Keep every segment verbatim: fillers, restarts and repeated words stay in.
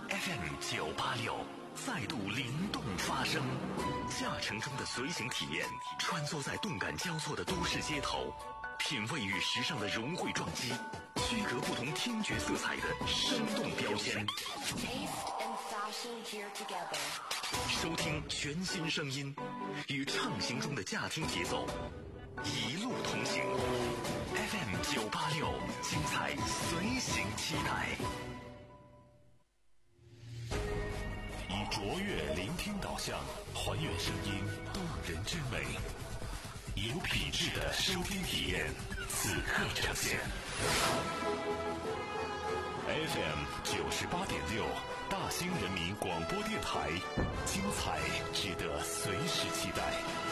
F M 九八六再度灵动发声，驾乘中的随行体验，穿梭在动感交错的都市街头，品味与时尚的融汇撞击，区隔不同听觉色彩的生动标签。收听全新声音，与畅行中的驾听节奏，一路同行。F M 九八六，精彩随行期待。以卓越聆听导向，还原声音动人之美，有品质的收听体验，此刻呈现。F M 九十八点六，大兴人民广播电台，精彩值得随时期待。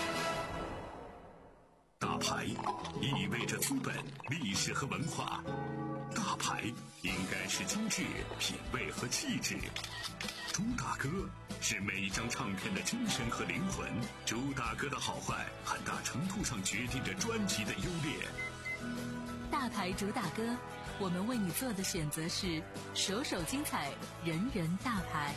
大牌意味着资本、历史和文化，大牌应该是精致、品味和气质。朱大哥是每一张唱片的精神和灵魂，朱大哥的好坏很大程度上决定着专辑的优劣。 大牌主打歌，我们为你做的选择是首首精彩，人人大牌。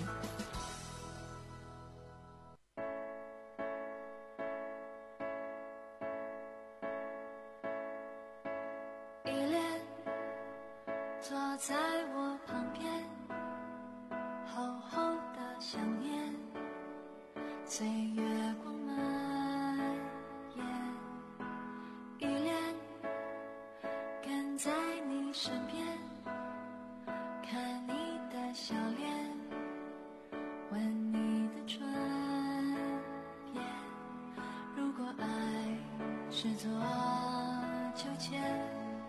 依恋坐在我旁边，厚厚的想念随月光蔓延，依恋跟在你身边，看你的笑脸，吻你的唇边。如果爱是座秋千，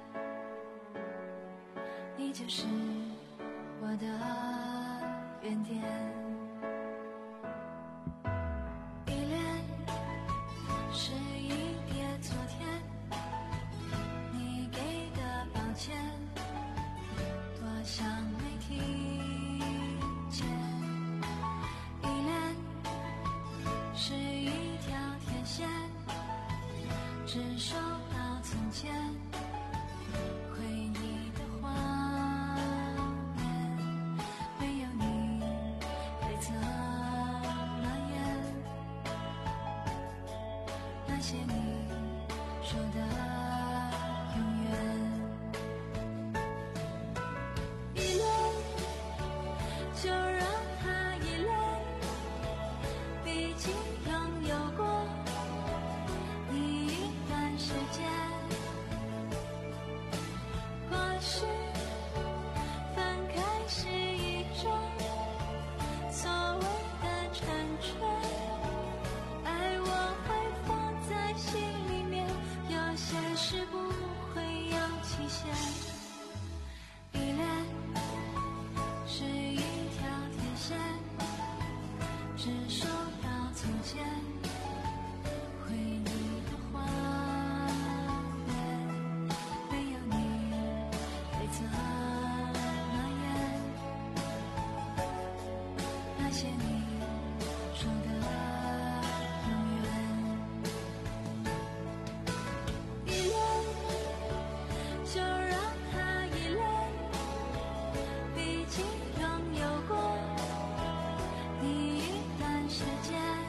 你就是我的原点。依恋是一叠昨天你给的抱歉，多想没听见。依恋是一条天线，只收到从前回忆的画面，没有你黑色蔓延，那些你说的永远。依恋就让它依恋，毕竟拥有过你一段时间。或许分开是一种所谓的成全，爱我会放在心里面，有些事不会有期限。依恋是一条天线，只收到从前回忆的画面，没有你黑色蔓延，那些你说的永远。依恋就让它依恋，毕竟拥有过你一段时间。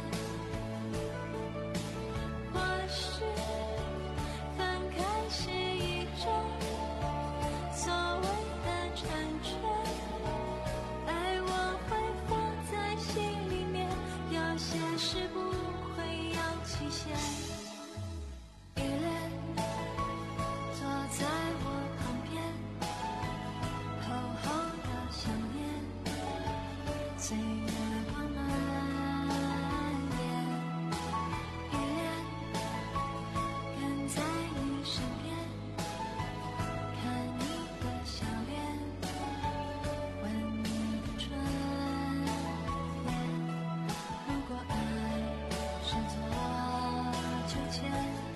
或许分开是一种所谓的成全，爱我会放在心里面，有些事不会有期限。依恋坐在我旁边，厚厚的想念随月光蔓延，依恋跟在你身边，看你的笑脸，吻你的唇边。如果爱是座秋千，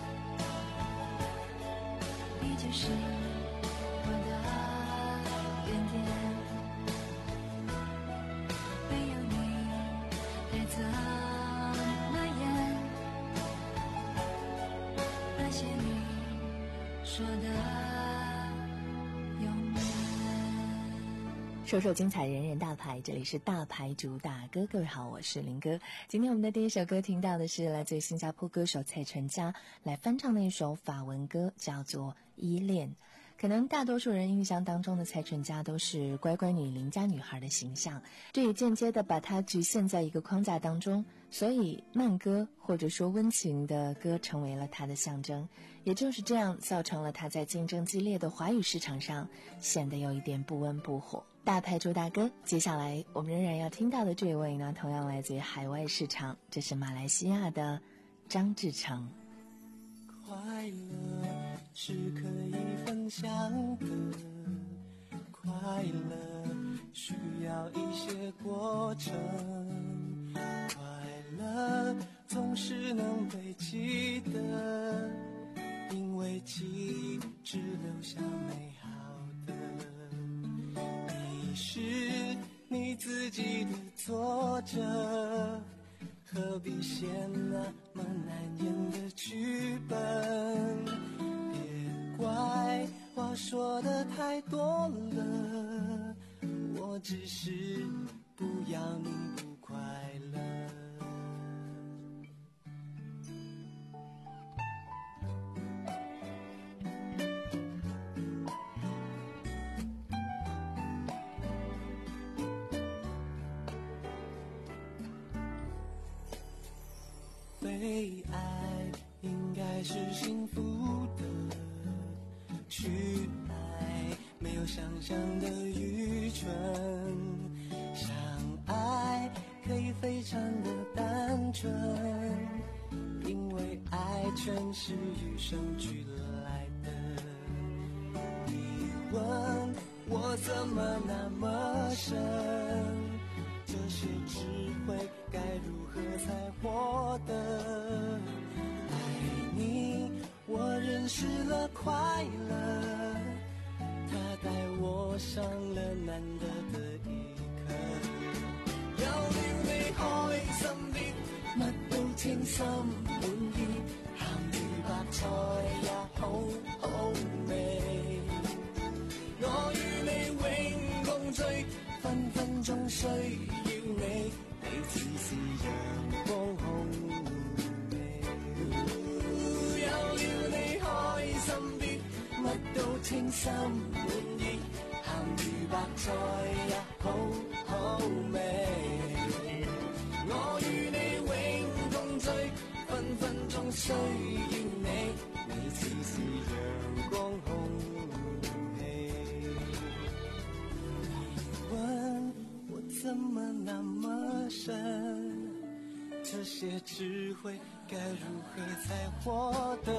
你就是我的原点，没有你黑色蔓延，那些你说的永远。 首首精彩，人人大牌，这里是大牌主打歌。各位好，我是林哥。今天我们的第一首歌听到的是来自于新加坡歌手蔡淳佳来翻唱的一首法文歌，叫做《依恋》。可能大多数人印象当中的蔡淳佳都是乖乖女邻家女孩的形象，这也间接的把她局限在一个框架当中，所以慢歌或者说温情的歌成为了她的象征。也就是这样造成了她在竞争激烈的华语市场上显得有一点不温不火。大牌主打歌，接下来我们仍然要听到的这一位呢，同样来自于海外市场，这是马来西亚的张志成。 快乐是可以分享的，快乐需要一些过程，快乐总是能被记得，因为记忆只留下美好的。你是你自己的作者，何必写那么难演的剧本？别怪我说的太多了，我只是不要你不快乐。被爱应该是幸福的，去爱没有想象的愚蠢，相爱可以非常的单纯，因为爱全是与生俱来的。你问我怎么那么深，这些智慧该如何才获得？爱你，我认识了快乐，它带我上了難得的一刻。有了你開心啲，乜都稱心滿意，鹹魚白菜也好好味。我與你永共聚，分分鐘需要你，你似是陽光空氣。有了你開心啲，乜都稱心滿意，鹹魚白菜也好好味。我與你永共聚，分分鐘需要你，你似是陽光空氣。你問我怎麼那麼深，這些智慧該如何才獲得？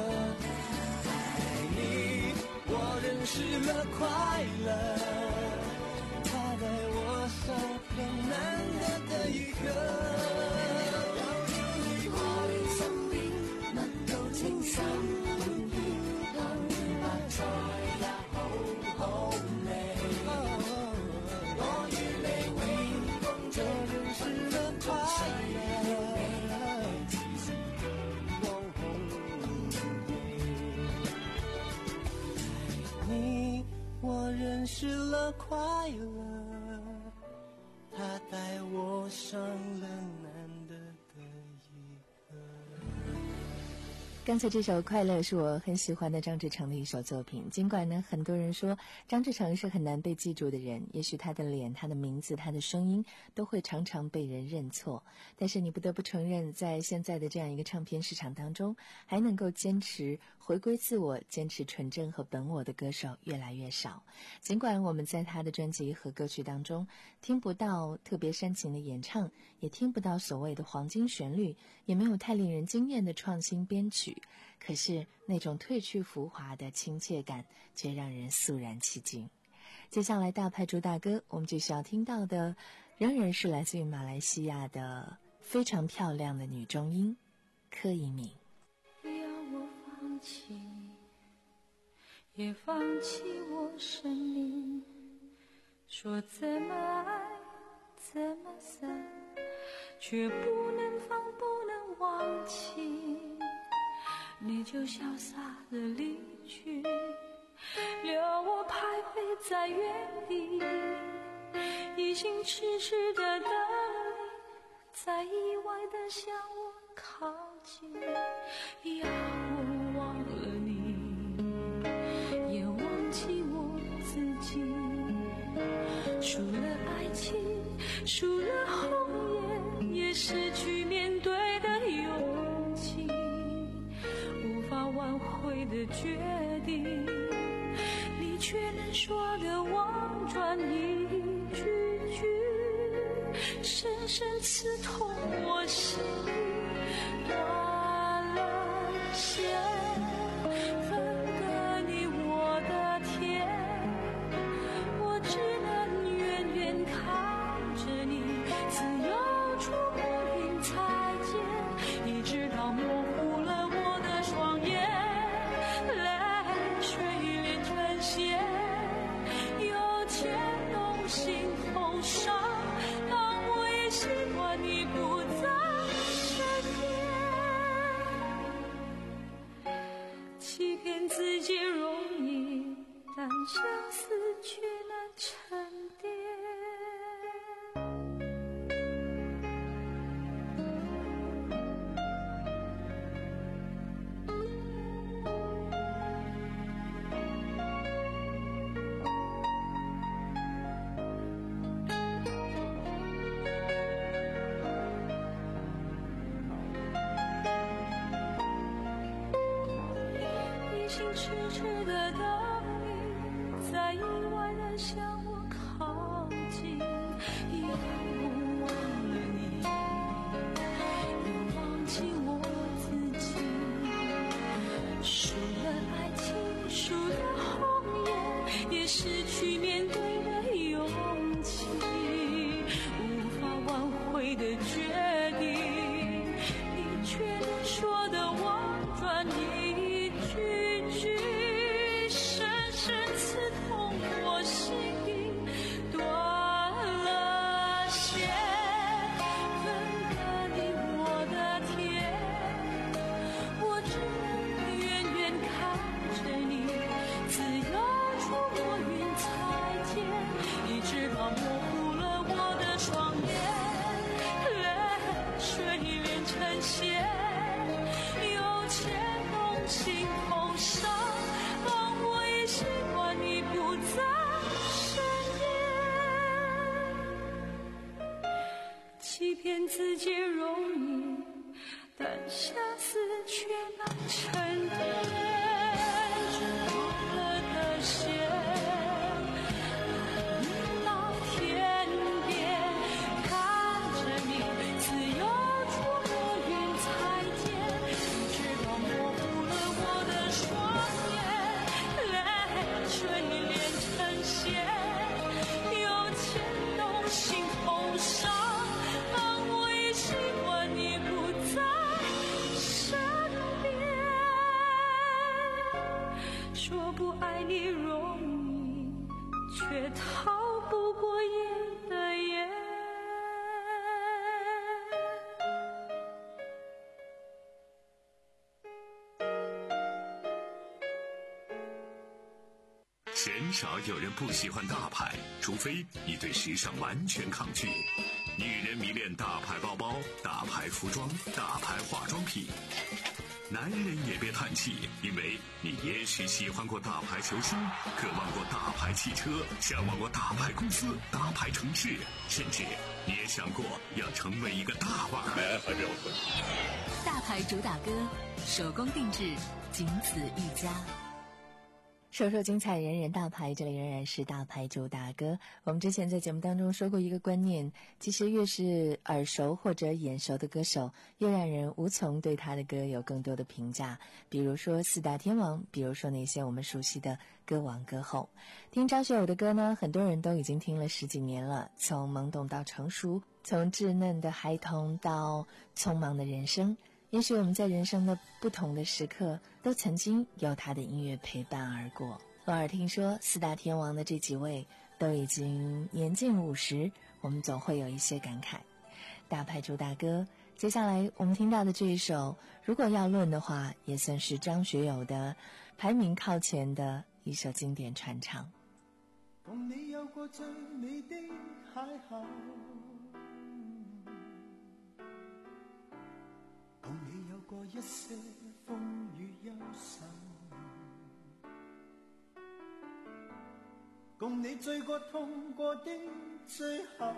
愛你，我認識了快樂，它帶我上了難得的一刻。有了你開心啲，乜都稱心滿意，鹹魚白菜也好好味。我與你永共聚，認識了快樂，你，我認識了快樂，它帶我上了難得的一刻。 剛才這首《快樂》是我很喜歡的張志成的一首作品，儘管呢很多人說張志成是很難被記住的人，也許他的臉、他的名字、他的聲音都會常常被人認錯，但是你不得不承認，在現在的這樣一個唱片市場當中，還能夠堅持回歸自我、堅持純正和本我的歌手越來越少。儘管我們在他的專輯和歌曲當中聽不到特別煽情的演唱，也聽不到所謂的黃金旋律，也沒有太令人驚豔的創新編曲，可是那種褪去浮華的親切感卻讓人肅然起敬。接下來大牌主打歌，我們繼續要聽到的仍然是來自於馬來西亞的非常漂亮的女中音柯以敏。 要我放棄也放棄我生命，說怎麼愛怎麼散，卻不能放不能忘記，你就瀟灑地離去，留我徘徊在原地， 一心痴痴的等你，在意外的向我靠近，要我忘了你，也忘记我自己。输了爱情，输了红颜，也失去面对的勇气，无法挽回的决定，你却能说的婉转一句句，深深刺痛我心里。断了线，分割你我的天，我只能远远看着你自由出没云彩间，一直到模糊了我的双眼，泪水连成线，又牵动心头伤。当我也习惯你不在身边，欺骗自己容易，但相思却难沉淀。一心痴痴的等你，在意外的向我靠近，要我忘了你，又忘记我自己。输了爱情，输了红颜，也失去面对的勇气，无法挽回的决定，你却能说的婉转一句句，深深刺痛我心底。断了线，分割你我的天，我只能远远看着你自由出没云彩间，一直到模糊了我的双眼，泪水连成线，又牵动心头伤。当我也习惯你不在身边，欺骗自己容易，但相思却难沉淀。只忘了的线，到天边，看着你自由出没云彩间，直到模糊了我的双眼，泪水连成线，又牵动心头伤。当我也习惯你不在身边，说不爱你容易，却逃不过眼的眼。 鲜少有人不喜欢大牌，除非你对时尚完全抗拒。女人迷恋大牌包包、大牌服装、大牌化妆品。男人也别叹气，因为你也许喜欢过大牌球星，渴望过大牌汽车，向往过大牌公司、大牌城市，甚至你也想过要成为一个大腕儿。 大牌主打歌，手工定制，仅此一家。首首精彩，人人大牌，这里仍然是大牌主打歌。我们之前在节目当中说过一个观念，其实越是耳熟或者眼熟的歌手，越让人无从对他的歌有更多的评价。比如说四大天王，比如说那些我们熟悉的歌王歌后。听张学友的歌呢，很多人都已经听了十几年了，从懵懂到成熟，从稚嫩的孩童到匆忙的人生。也许我们在人生的不同的时刻，都曾经有他的音乐陪伴而过。偶尔听说四大天王的这几位都已经年近五十，我们总会有一些感慨。大牌主打歌，接下来我们听到的这一首，如果要论的话，也算是张学友的排名靠前的一首经典传唱。 共你有过最美的邂逅，共你有过一些風雨憂愁，共你醉過痛過的最後，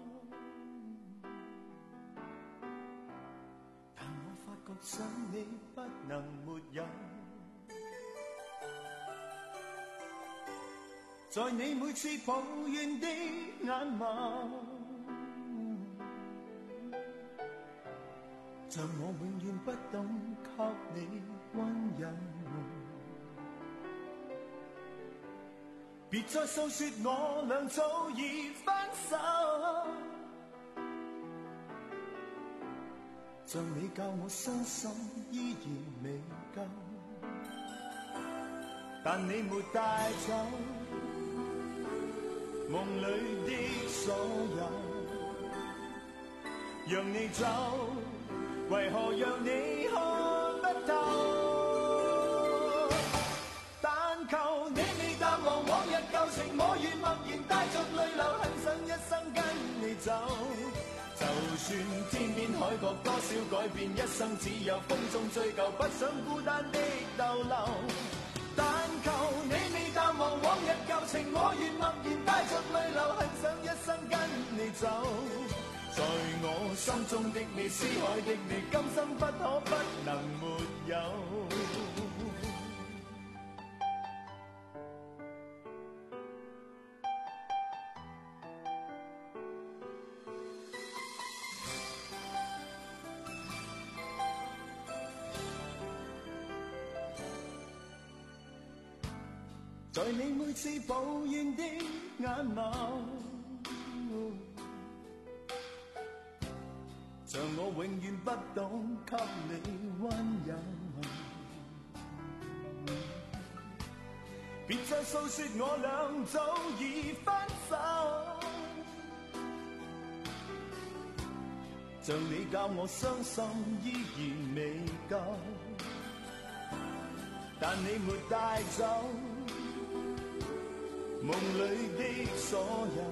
但我發覺想你不能沒有，在你每次抱怨的眼眸，像我永遠不懂給你溫柔，別再訴說我倆早已分手，像你教我傷心依然未夠，但你沒帶走夢裏的所有，讓你走，為何讓你看不透？但求你未淡忘往日舊情，我願默然帶着淚流，很想一生跟你走。就算天邊海角多少改變，一生只有風中追究，不想孤單的逗留。但求你未淡忘往日舊情，我願默然帶着淚流，很想一生跟你走。在我心中的你，思海的你，今生不可不能沒有。在你每次抱怨的眼眸，像我永遠不懂給你溫柔，別再訴說我倆早已分手，像你教我傷心依然未夠，但你沒帶走夢裏的所有，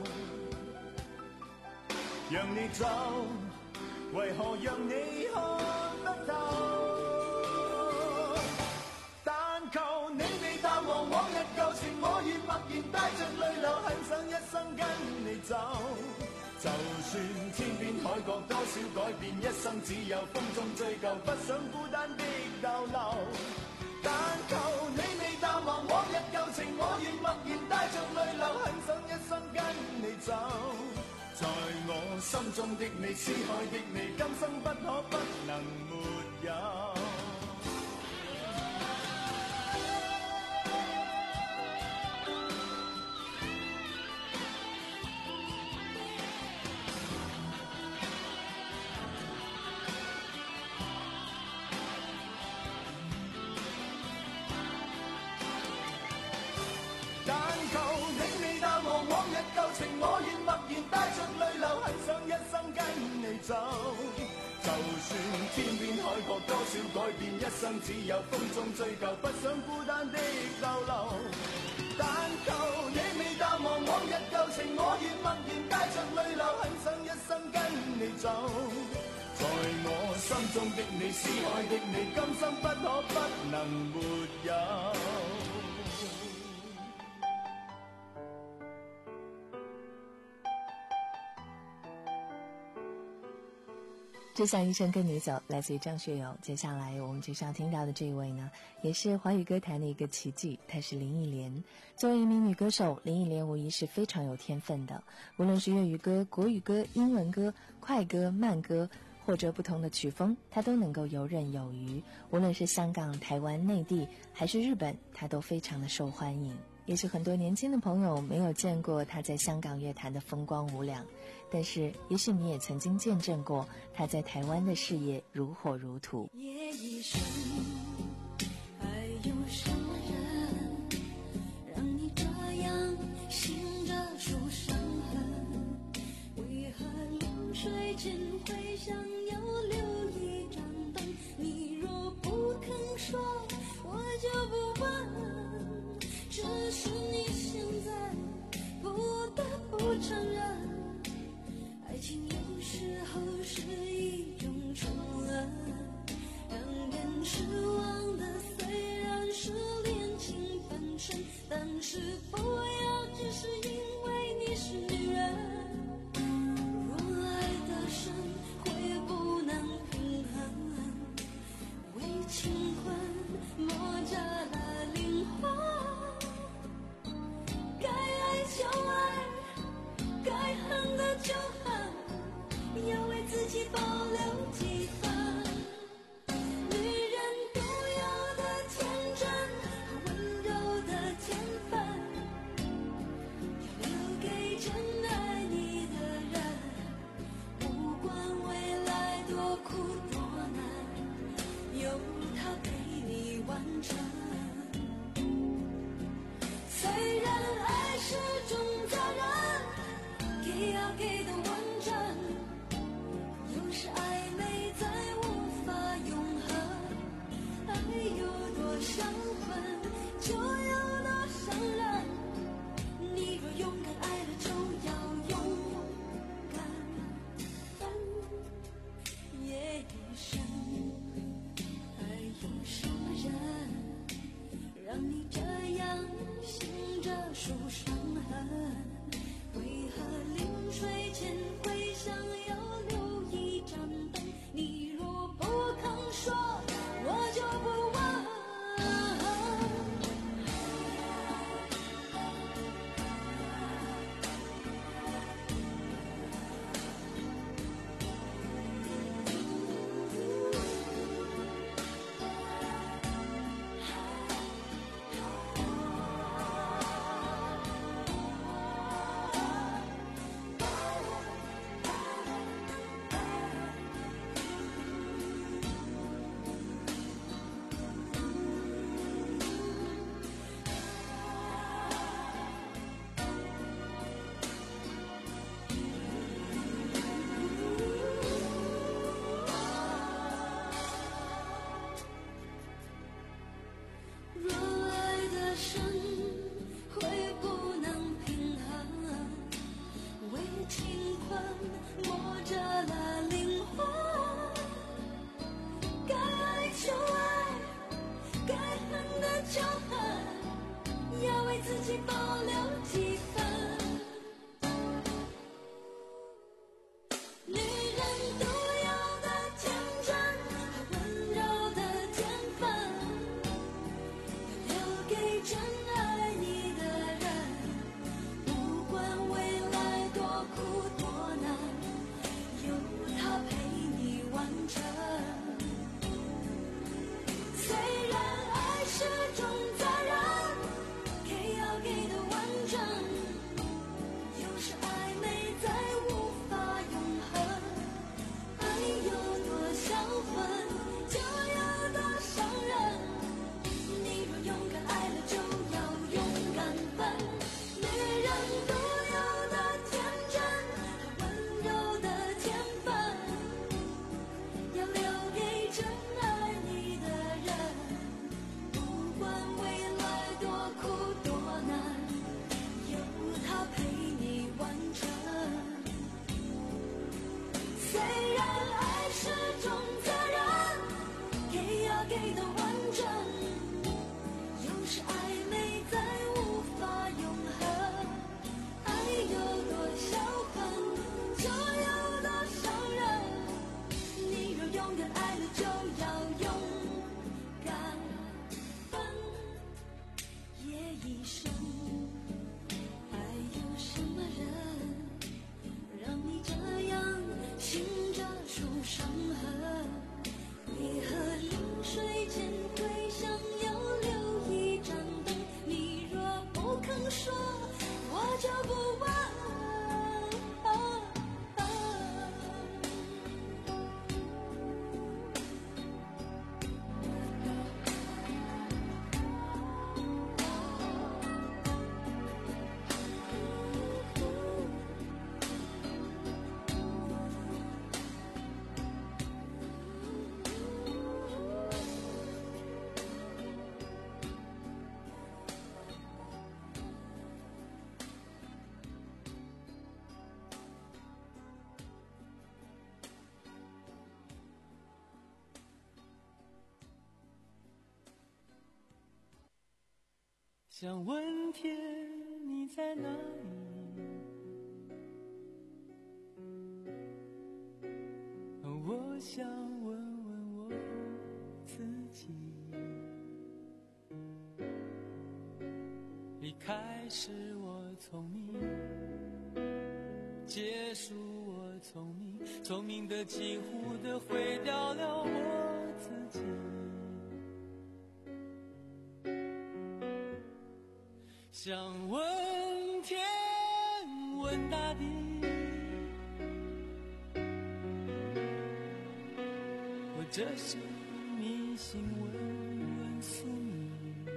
讓你走，為何讓你看不透？但求你未淡忘往日舊情，我願默然帶着淚流，很想一生跟你走。就算天邊海角多少改變，一生只有風中追究，不想孤單的逗留。但求你未淡忘往日舊情，我願默然帶着淚流，很想一生跟你走。在我心中的你，思海的你，今生不可不能沒有。舊情我願默然帶着淚流，很想一生跟你走。就算天邊海角多少改變，一生只有風中追究，不想孤單的逗留。但求你未淡忘往日舊情，我願默然帶着淚流，很想一生跟你走。在我心中的你，思海的你，今生不可不能沒有。 只想一生跟你走，来自于张学友。接下来我们即将听到的这一位呢，也是华语歌坛的一个奇迹，她是林忆莲。作为一名女歌手，林忆莲无疑是非常有天分的，无论是粤语歌、国语歌、英文歌、快歌、慢歌，或者不同的曲风，她都能够游刃有余。无论是香港、台湾、内地还是日本，她都非常的受欢迎。也许很多年轻的朋友没有见过他在香港乐坛的风光无两，但是也许你也曾经见证过他在台湾的事业如火如荼。 夜已深，还有什么人让你这样醒着数伤痕？为何临睡前会想要留一盏灯？你若不肯说，我就不问。只是你现在摸着了灵魂，该爱就爱，该恨的就恨，要为自己保留几分。女人独有的天真和温柔的天分，要留给真爱你的人，不管未来多苦多难，有他陪你完成。虽然爱是种责任，给要给的完整，有时暧昧再无法永恒，爱有多销魂，就有多伤人。你若勇敢爱了，就要勇敢分。女人独有的天真和温柔的天分，要留给真爱你的人，不管未来多苦多难，有他陪你完成。虽然爱是种责任，给要给的完整，有时暧昧再无法永恒，爱有多销魂，就有多伤人。你若勇敢爱了，就要勇敢分，夜一生，还有什么人让你这样醒着数伤痕？为何临水间会想要留一盏灯？你若不肯说，我就不问。 想问天你在哪里，我想问问我自己，离开是我聪明，结束我聪明，聪明的几乎的毁掉了我自己。想问天问大地，或者是迷信问问宿命，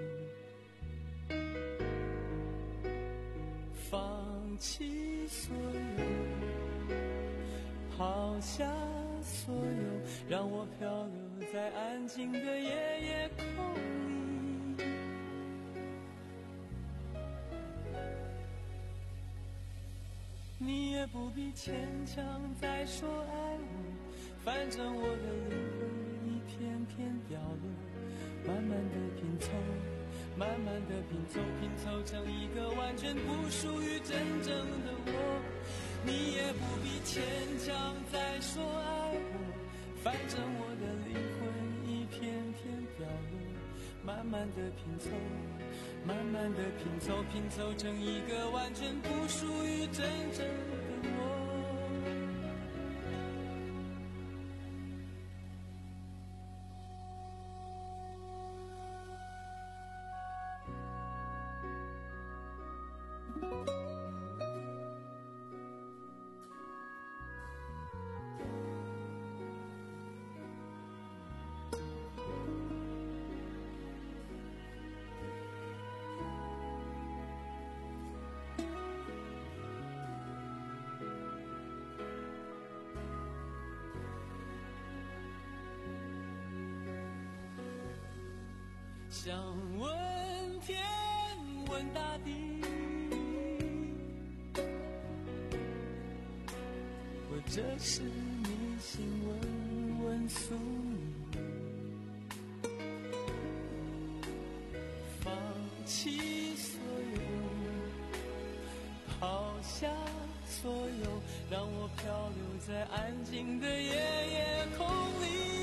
放弃所有，抛下所有，让我漂流在安静的夜夜空里。你也不必牵强再说爱我，反正我的灵魂一片片掉落，慢慢的拼凑，慢慢的拼凑，拼凑成一个完全不属于真正的我。你也不必牵强再说爱我，反正我的灵魂一片片掉落，慢慢的拼凑，慢慢的拼凑，拼凑成一个完全不属于真正的我。想问天问大地， 或者是你心温温宿命，放弃所有，抛下所有，让我漂流在安静的夜夜空里。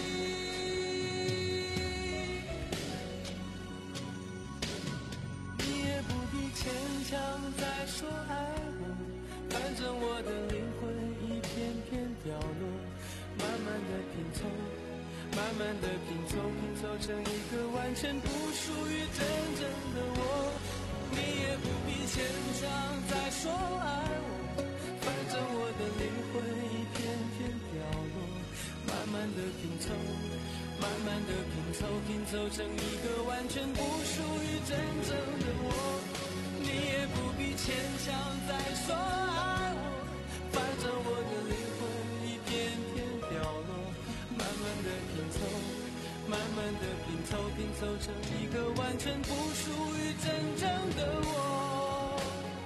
你也不必牵强再说爱我，反正我的灵魂一片片掉落，慢慢的拼凑，慢慢的拼凑，拼凑成一个完全不属于真正的我。你也不必牵强再说爱我，反正我的灵魂一片片掉落，慢慢的拼凑，慢慢的拼凑，拼凑成一个完全不属于真正的我。你也不必牵强再说爱我，反正我的灵魂一片片掉落，慢慢的拼凑，慢慢的拼凑，拼凑成一个完全不属于真正的我。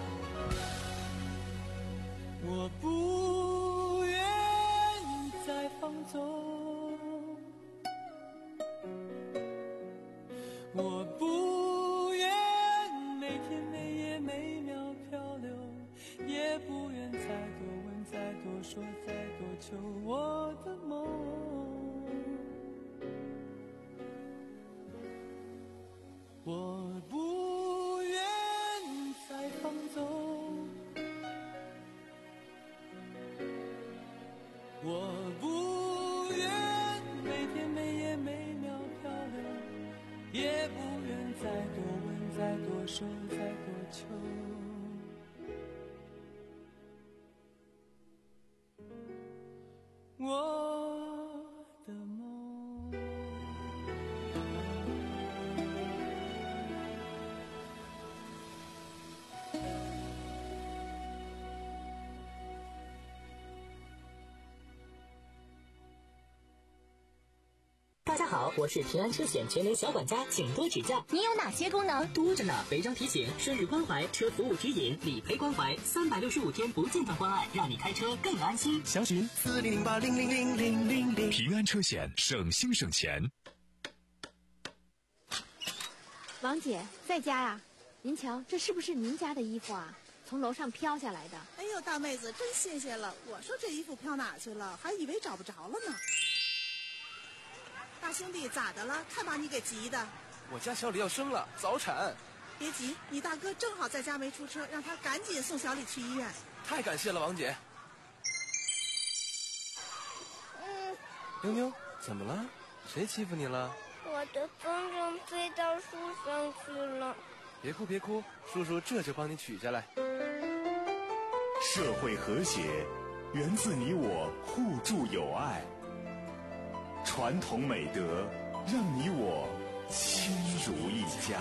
我不愿意再放纵，我不愿每天每夜每秒漂流，也不愿再多问再多说再多求我的梦。我不愿再放纵，我不愿每天每夜每秒漂流，也不愿再多问再多说再多求我的梦。 大家好，我是平安车险全联小管家，请多指教。 你有哪些功能？ 多着呢，违章提醒、生日关怀、车服务指引、理赔关怀，三百六十五天不间断关爱，让你开车更安心。 详询四零零八零零零零零零。平安车险，省心省钱。 王姐在家呀？您瞧，这是不是您家的衣服啊？从楼上飘下来的。 哎呦，大妹子真新鲜了！我说这衣服飘哪去了，还以为找不着了呢。大兄弟，咋的了？看把你给急的。 我家小李要生了，早产。 别急，你大哥正好在家没出车，让他赶紧送小李去医院。 太感谢了，王姐。 嗯。 妞妞，怎么了？谁欺负你了？ 我的风筝飞到树上去了。 别哭别哭，叔叔这就帮你取下来。 社会和谐源自你我互助友爱，传统美德让你我亲如一家。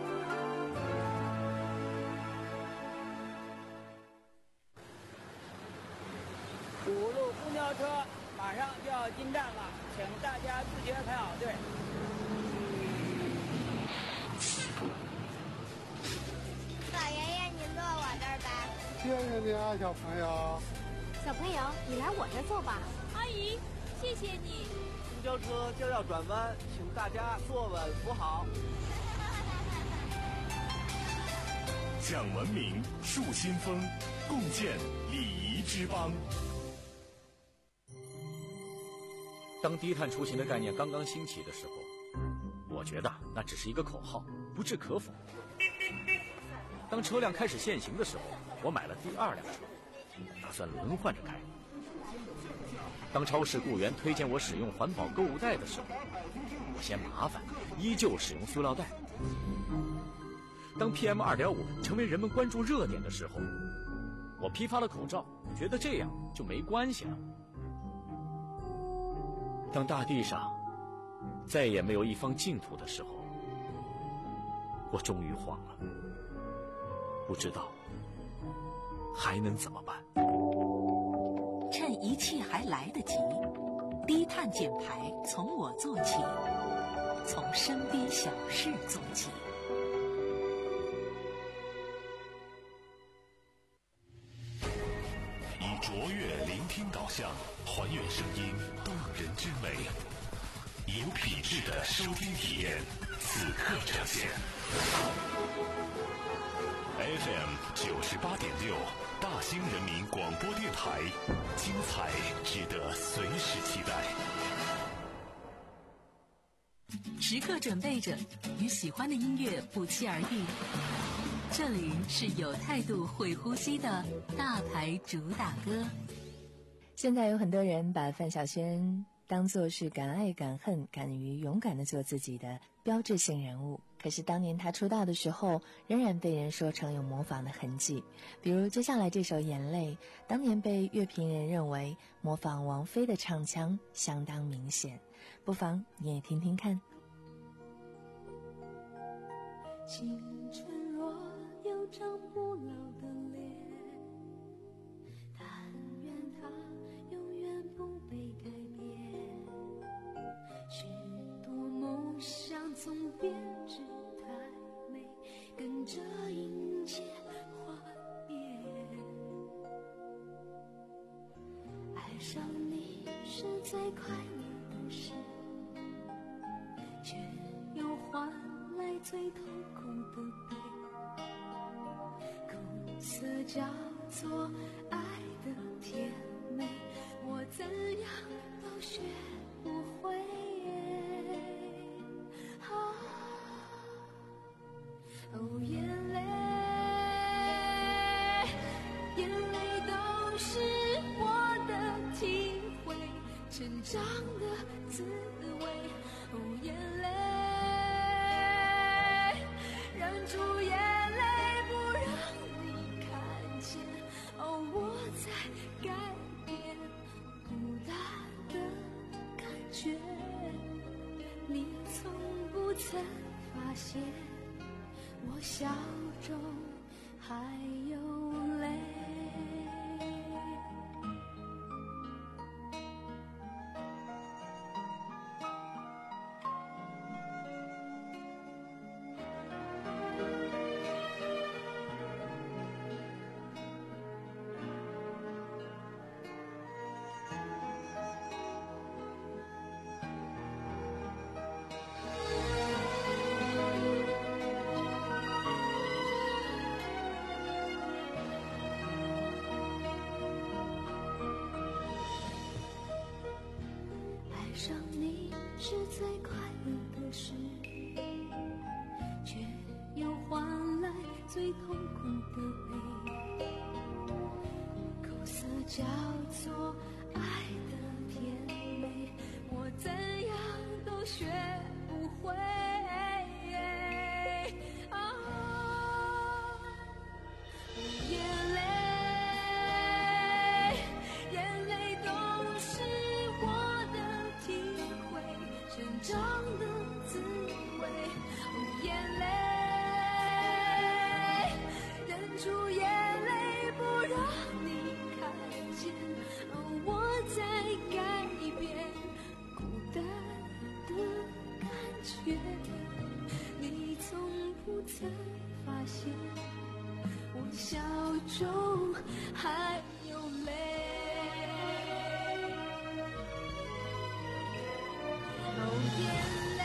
五路公交车马上就要进站了，请大家自觉排好队。 老爷爷，您坐我这儿吧。 谢谢你啊，小朋友。 小朋友，你来我这坐吧。 阿姨，谢谢你。 公交车就要转弯，请大家坐稳扶好。 讲文明，树新风，共建礼仪之邦。 当低碳出行的概念刚刚兴起的时候，我觉得那只是一个口号，不置可否。当车辆开始限行的时候，我买了第二辆车，打算轮换着开。当超市雇员推荐我使用环保购物袋的时候，我嫌麻烦，依旧使用塑料袋。当 P M 二点五 成为人们关注热点的时候，我批发了口罩，觉得这样就没关系了。当大地上再也没有一方净土的时候，我终于慌了，不知道还能怎么办。 趁一切还来得及，低碳减排从我做起，从身边小事做起。 以着跃聆听导向，还原声音动人之美，有品质的收听体验，此刻呈现。F M 九十八点六，大兴人民广播电台，精彩值得随时期待。 时刻准备着，与喜欢的音乐不期而遇。这里是有态度、会呼吸的大牌主打歌。 现在有很多人把范晓萱当作是敢爱敢恨、敢于勇敢地做自己的标志性人物，可是当年她出道的时候，仍然被人说成有模仿的痕迹。比如接下来这首《眼泪》，当年被乐评人认为模仿王菲的唱腔相当明显，不妨你也听听看。 青春若有张不老的脸，但愿它永远不被改变。许多梦想总编织太美，跟着迎接幻灭。爱上你是最快乐的事，却又换来最痛苦的悲。苦涩叫做爱的甜美，我怎样都学不会。啊，哦，眼泪，眼泪都是我的体会，成长的滋味。哦，眼泪，忍住眼泪不让你看见。哦，我在改变孤单的感觉，你从不曾发现我笑中还有泪。上你是最快乐的事，却又换来最痛苦的悲。苦涩叫做爱的甜美，我怎样都学不会。啊，眼泪，眼泪都是我的体会，成长的滋味。哦，眼泪，忍住眼泪不让你看见。哦，我在改变孤单的感觉，你从不曾发现我笑中还有泪。哦，眼泪，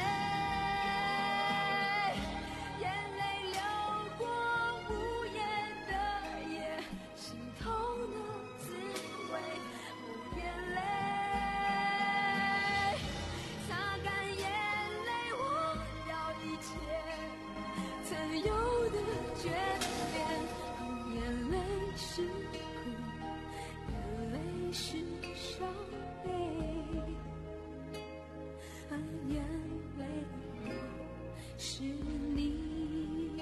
眼泪流过无言的夜，心痛的滋味。哦，眼泪，擦干眼泪，忘掉一切曾有的眷恋。哦，眼泪是苦，眼泪是伤悲。眼泪是你，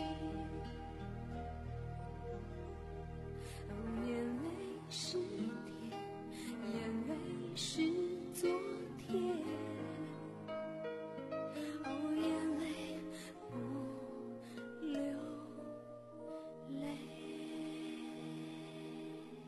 哦，眼泪是甜，眼泪是昨天。哦，眼泪不流泪。 不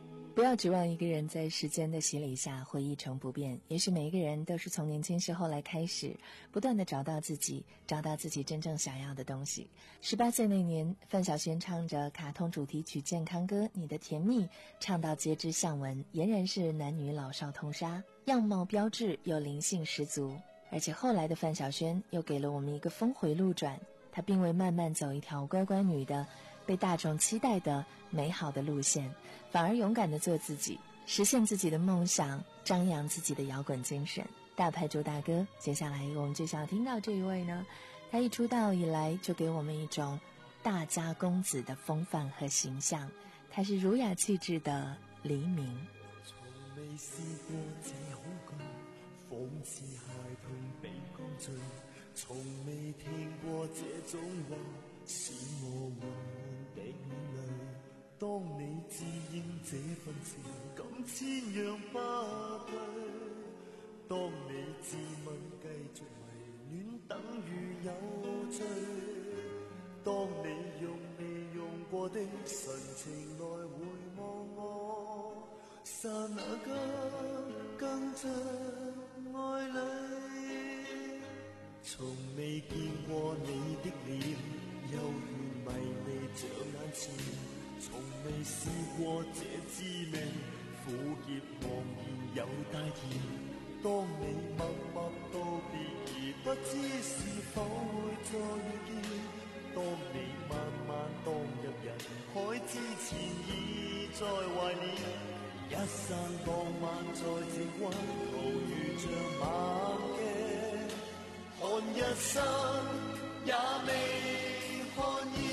要指望一个人在时间的洗礼下会一成不变，也许每一个人都是从年轻时候来开始，不断的找到自己，找到自己真正想要的东西。十八岁那年，范晓萱唱着卡通主题曲《健康歌》，你的甜蜜唱到截肢相闻，俨然是男女老少通杀，样貌标致又灵性十足。而且后来的范晓萱又给了我们一个峰回路转，她并未慢慢走一条乖乖女的被大众期待的美好的路线，反而勇敢地做自己，实现自己的梦想，张扬自己的摇滚精神。大牌周大哥，接下来我们就想听到这一位呢，他一出道以来就给我们一种大家公子的风范和形象，他是儒雅气质的黎明。 从未试过这恐惧，仿似孩童被灌醉，从未听过这种话，使我缓缓的眼淚。當你自認這份情感千樣不對，當你自問繼續迷戀等於有罪，當你用未用過的神情來回望我，剎那間更像愛侶。從未見過你的臉，幽怨迷離像眼前，從未試過這滋味，苦澀茫然又帶甜。當你默默道別而不知是否會再遇見，當你慢慢當入人海之前已在懷念，一剎浪漫在靜溫，途如像猛鏡，看一生也未看厭。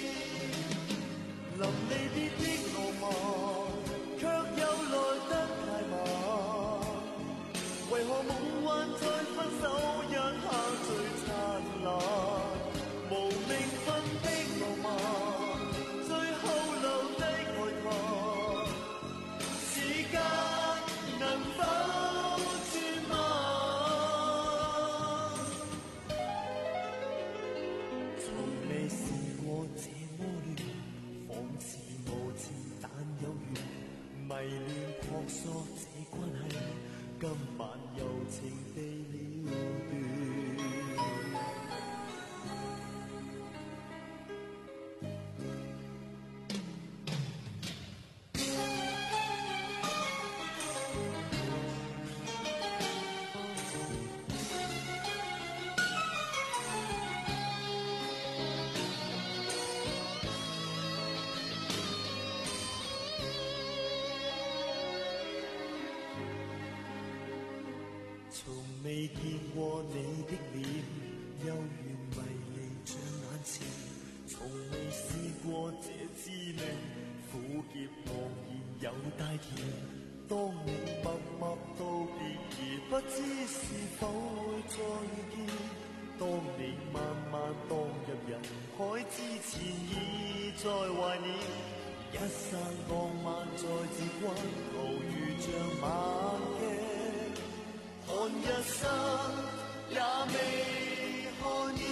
臨離別的浪漫，卻又來得太慢。為何夢幻在分手一刻最燦爛？無名分的浪漫，最後留低慨嘆。時間能否轉慢？從未試過這麼亂。仿似無情但有緣，迷戀撲朔這關係，今晚柔情被了斷。從未見過你的臉，幽怨迷離像眼前，從未試過這滋味，苦澀茫然又帶甜。當你默默道別而不知是否會再遇見，當你慢慢當入人海之前已在懷念，一剎浪漫在節溫，途如像猛鏡。看一生也未看厭，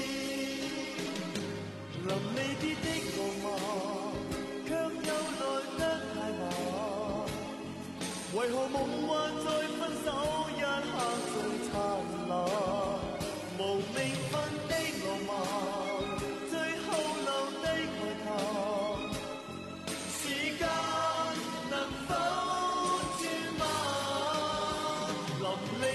臨離別的浪漫，卻又來得太慢。為何夢幻在分手一刻最燦爛？無名分的浪漫，最後留低慨嘆。時間能否轉慢？臨離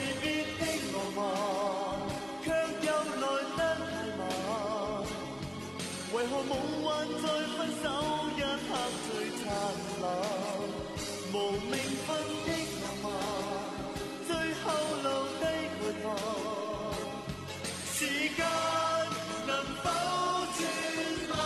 為何夢幻在分手一刻最燦爛？無名分的浪漫，最後留低慨嘆。時間能否轉慢？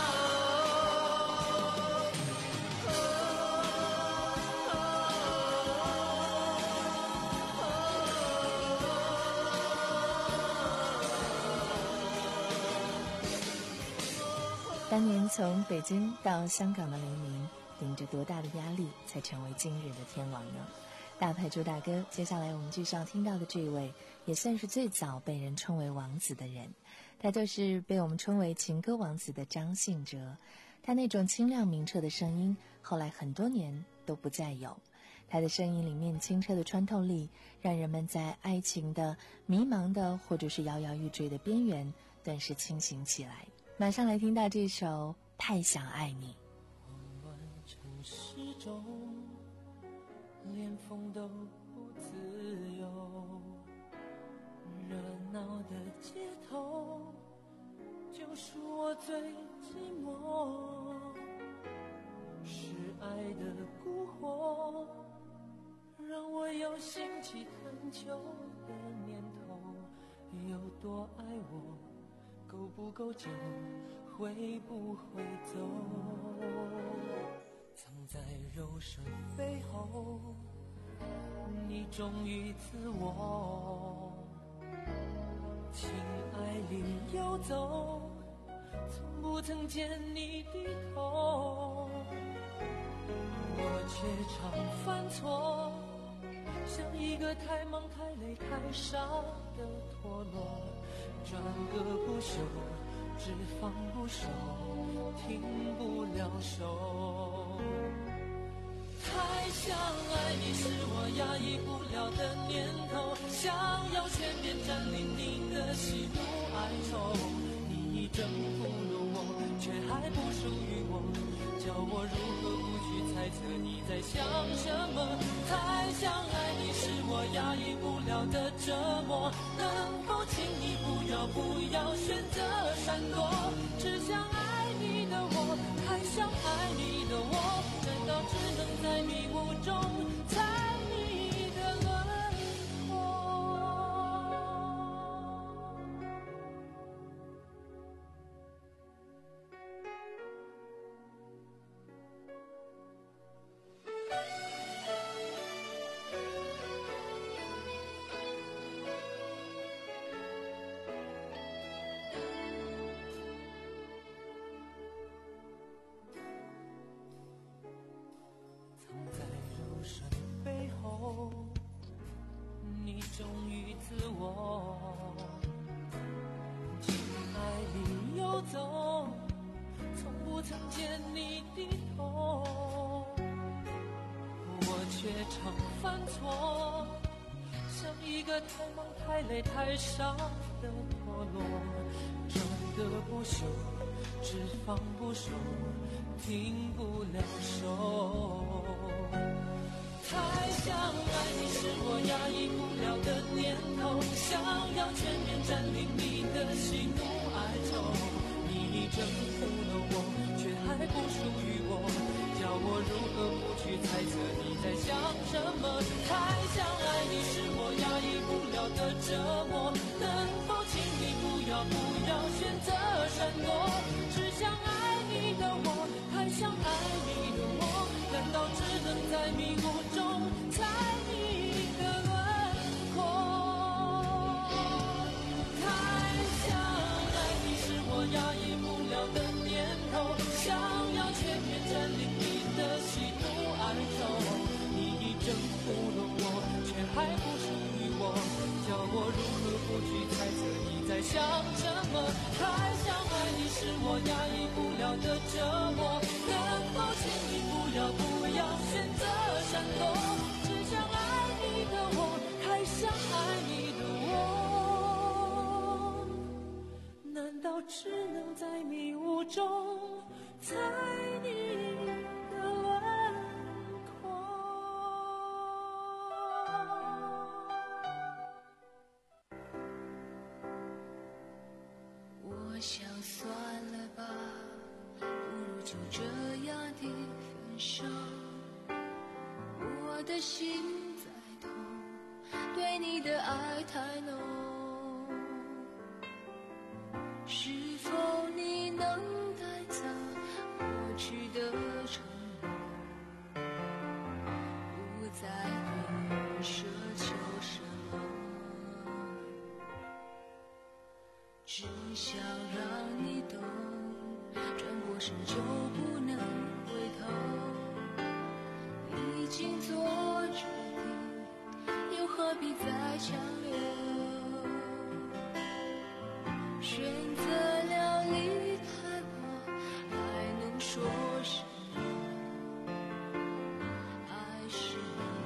当年从北京到香港的黎明，顶着多大的压力才成为今日的天王呢？大牌周大哥，接下来我们继续要听到的这位，也算是最早被人称为王子的人，他就是被我们称为情歌王子的张信哲。他那种清亮明澈的声音，后来很多年都不再有。 他的声音里面清澈的穿透力，让人们在爱情的迷茫的或者是摇摇欲坠的边缘顿时清醒起来。马上来听到这首《太想爱你》。 慌乱城市中，连风都不自由，热闹的街头就属我最寂寞，是爱的蛊惑，让我有兴起很久的念头。有多爱我，够不够久，会不会走？藏在柔声背后，你忠于自我，情爱里游走，从不曾见你低头。我却常犯错，像一个太忙太累太傻的陀螺，转个不休，只放不收，停不了手。太想爱你是我压抑不了的念头，想要全面占领你的喜怒哀愁。你已征服了我，却还不属于我，叫我如何不去猜测你在想什么。太想爱你是我压抑不了的折磨，能否请你不要不要选择闪躲？只想爱你的我，太想爱你的我，难道只能在迷雾中猜你的轮廓？你忠于自我，情爱里游走，从不曾见你低头。我却常犯错，像一个太忙太累太傻的陀螺，转个不休，只放不收，停不了手。太想爱你是我压抑不了的念头，想要全面占领你的喜怒哀愁。你已征服了我，却还不属于我，叫我如何不去猜测你在想什么。太想爱你是我压抑不了的折磨，能否请你不要不要选择闪躲？只想爱你的我，太想爱你的我，难道只能在迷雾中猜你的轮廓？太想爱你是我压抑不了的念头，想要全面占领你的喜怒哀愁。你已征服了我，却还不属于我，叫我如何不去猜测你在想什么。太想爱你是我压抑不了的折磨，能否请你不要不要选择闪躲？只想爱你的我，太想爱你的我，难道只能在迷雾中猜你的轮廓？ 我想算了吧，不如就这样的分手。我的心在痛，对你的爱太浓，是否你能带走过去的承诺，不再对奢求什么，只想让你懂，转过身就不能回头，已经做决定，又何必再强留？选择了离开我，还能说什么？爱是你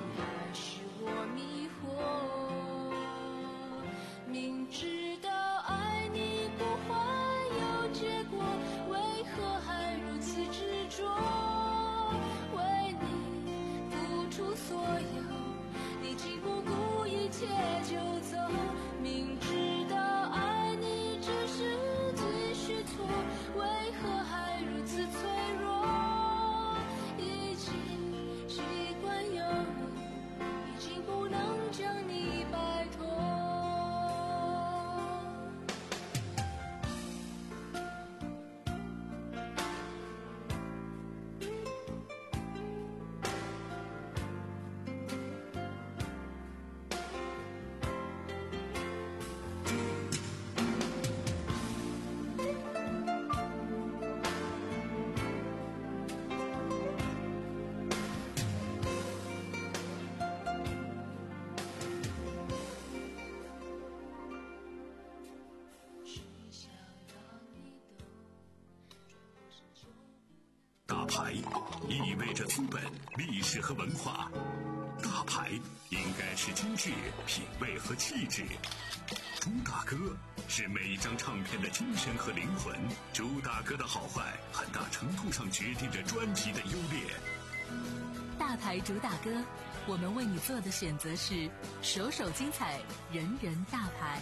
牌意味着资本、历史和文化，大牌应该是精致、品味和气质。朱大哥是每一张唱片的精神和灵魂，朱大哥的好坏很大程度上决定着专辑的优劣。 大牌主打歌，我们为你做的选择是首首精彩，人人大牌。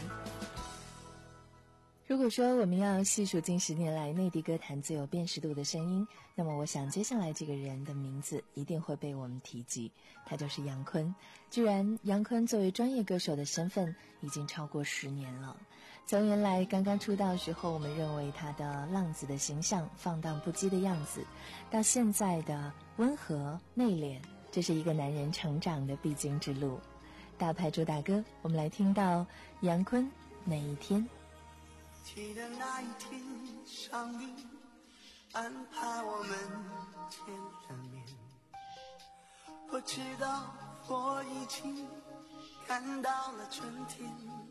如果说我们要细数近十年来内地歌坛最有辨识度的声音，那么我想接下来这个人的名字一定会被我们提及，他就是杨坤。居然杨坤作为专业歌手的身份已经超过十年了。从原来刚刚出道时候我们认为他的浪子的形象，放荡不羁的样子，到现在的温和内敛，这是一个男人成长的必经之路。大牌主打歌，我们来听到杨坤哪一天。 记得那一天上午安排我们见了面，我知道我已经看到了春天。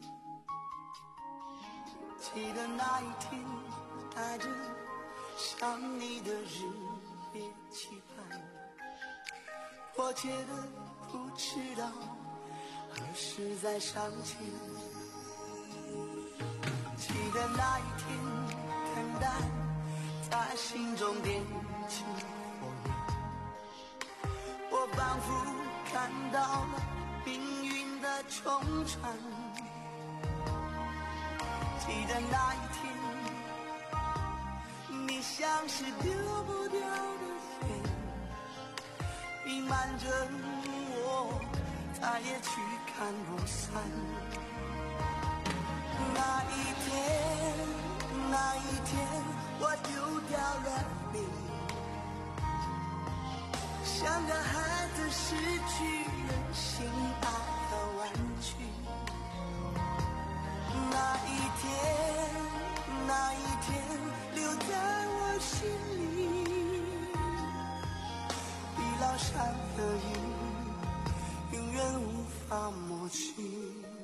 记得那一天带着想你的日夜期盼，迫切的不知道何时再相见。记得那一天等待在心中点起火焰，我仿佛看到了命运的冲传。记得那一天你像是丢不掉的线，弥漫着我再也去看不散。那一天那一天我丢掉了你，像个孩子失去了心爱的玩具。那一天那一天留在我心里，已烙上了印，永远无法抹去。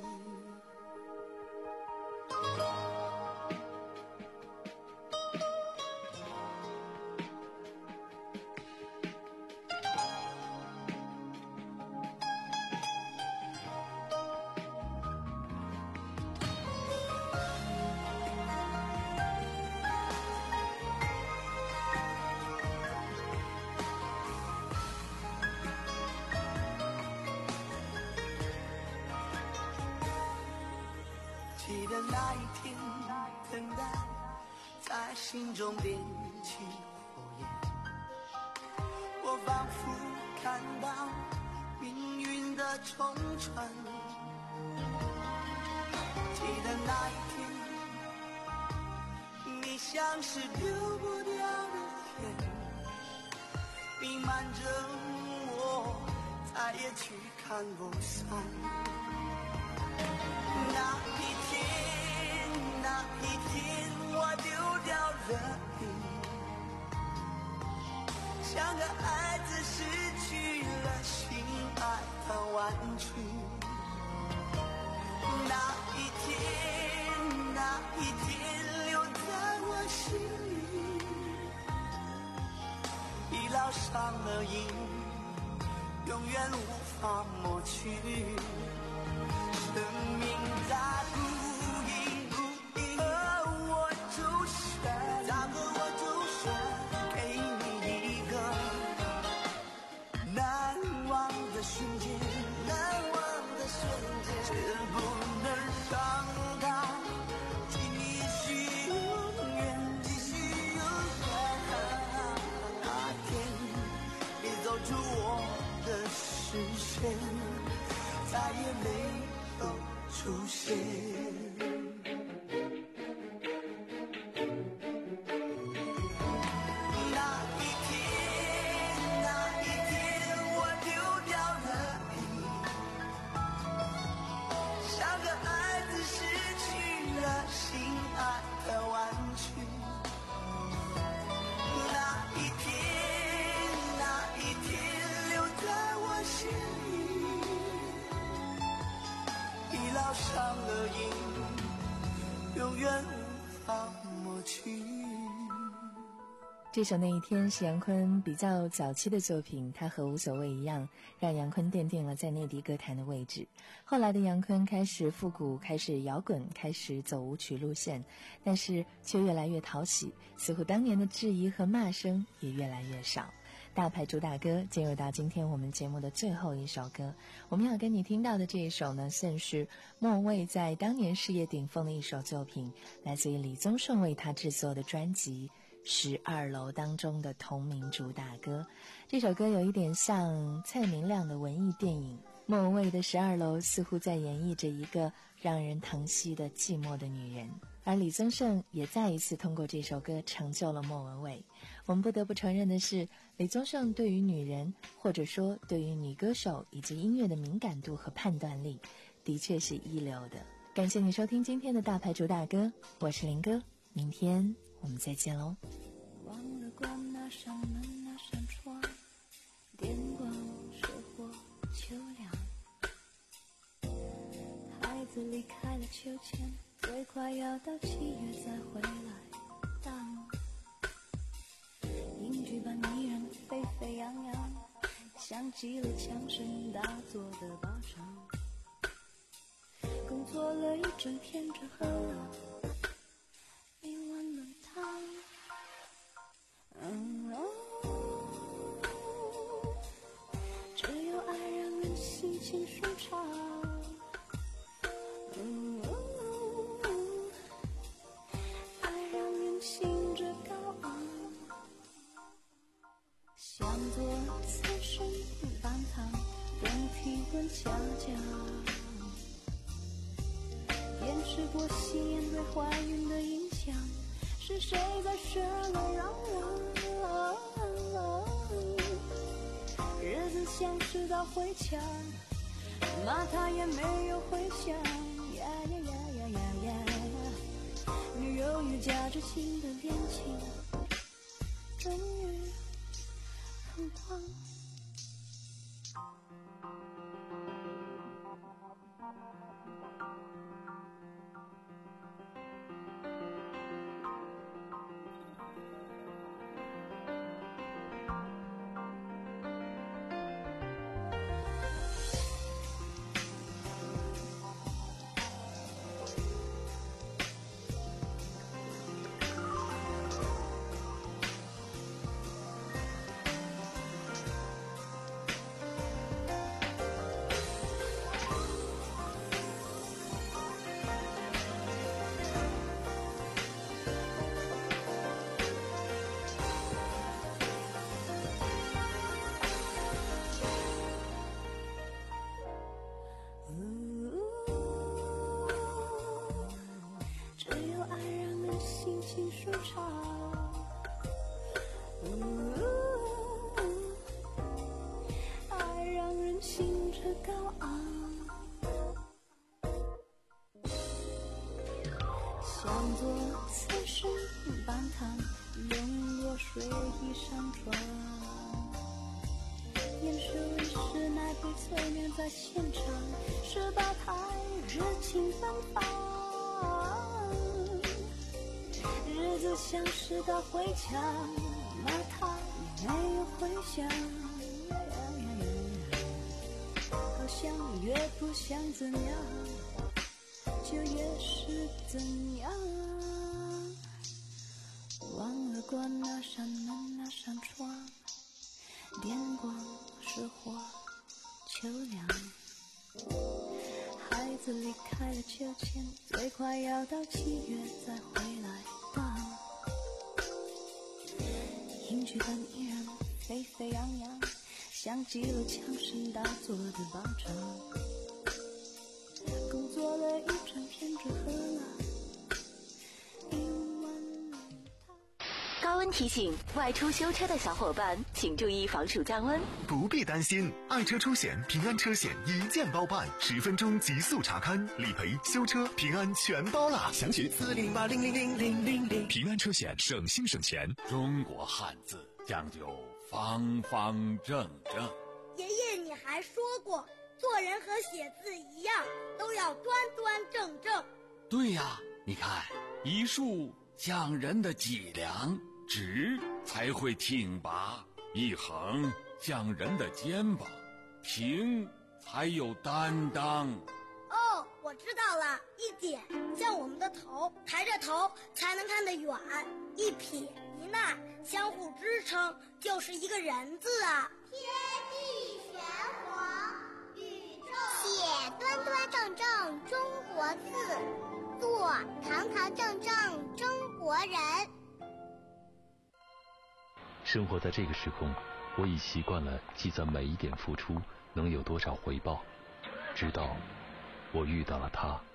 记得那一天等待在心中点起火焰，我仿佛看到命运的冲传。记得那一天你像是丢不掉的线，弥漫着我再也去看不散。那一天那一天我丢掉了你，像个孩子失去了心爱的玩具。那一天那一天留在我心里，已烙上了印，永远无法抹去。生命在不应不应，而我就选，大哥我就选给你一个难忘的瞬间，难忘的瞬间，却不能让它继续永远，继续永远。那天你走出我的视线，再也没出现。那一天那一天我丢掉了你，像个孩子失去了心爱的玩具。那一天那一天留在我心里，已烙上了印，永远无法抹去。 这首《那一天》是杨坤比较早期的作品，他和无所谓一样，让杨坤奠定了在内地歌坛的位置。后来的杨坤开始复古，开始摇滚，开始走舞曲路线，但是却越来越讨喜，似乎当年的质疑和骂声也越来越少。大牌主打歌进入到今天我们节目的最后一首歌，我们要跟你听到的这一首呢，算是莫文蔚在当年事业顶峰的一首作品，来自于李宗盛为他制作的专辑十二楼当中的同名主打歌。这首歌有一点像蔡明亮的文艺电影，莫文蔚的十二楼似乎在演绎着一个让人疼惜的寂寞的女人，而李宗盛也再一次通过这首歌成就了莫文蔚。我们不得不承认的是，李宗盛对于女人，或者说对于女歌手以及音乐的敏感度和判断力的确是一流的。感谢你收听今天的大牌主打歌，我是林哥，明天我们再见喽。 忘了关那扇门那扇窗，电光射火秋凉，孩子离开了秋千，最快要到七月再回来。当英剧般依然沸沸扬扬，像极了枪声大作的巴掌，工作了一整天，只喝了一碗冷汤。嗯哦，只有爱让人心情舒畅。嗯哦，爱让人兴致高昂，向左侧身半躺，等体温下降。见识过吸烟对怀孕的影响，是谁在血泪嚷嚷？日子像是道回墙，骂他也没有回响。呀呀呀呀呀呀！女友与价值新的恋情，终于碰撞。向左侧身半躺，用弱水一上妆。验收一时乃被催眠在现场，十八台热情奔放，日子像是道回墙，骂他没有回响。好像越不想怎样，就越是怎样。忘了关那扇门那扇窗，电光石火秋凉。孩子离开了秋千，最快要到七月再回来荡。英剧般依然沸沸扬扬，像极了枪声大作的巴掌。工作了一整天，只喝了一碗冷汤。 高温提醒：外出修车的小伙伴，请注意防暑降温。 不必担心，爱车出险平安车险一键包办，十分钟极速查勘、理赔、修车，平安全包啦！详询四零八零零零零零零。平安车险，省心省钱。 中国汉字讲究方方正正。 爷爷，你还说过，做人和写字一样，都要端端正正。 对呀，你看，一竖讲人的脊梁直才会挺拔。一横像人的肩膀，平才有担当。 哦，我知道了，一点像我们的头，抬着头才能看得远。一撇一捺相互支撑，就是一个人字啊。 天地玄黄，宇宙写端端正正中国字，做堂堂正正中国人。 生活在这个时空，我已习惯了计算每一点付出能有多少回报，直到我遇到了他。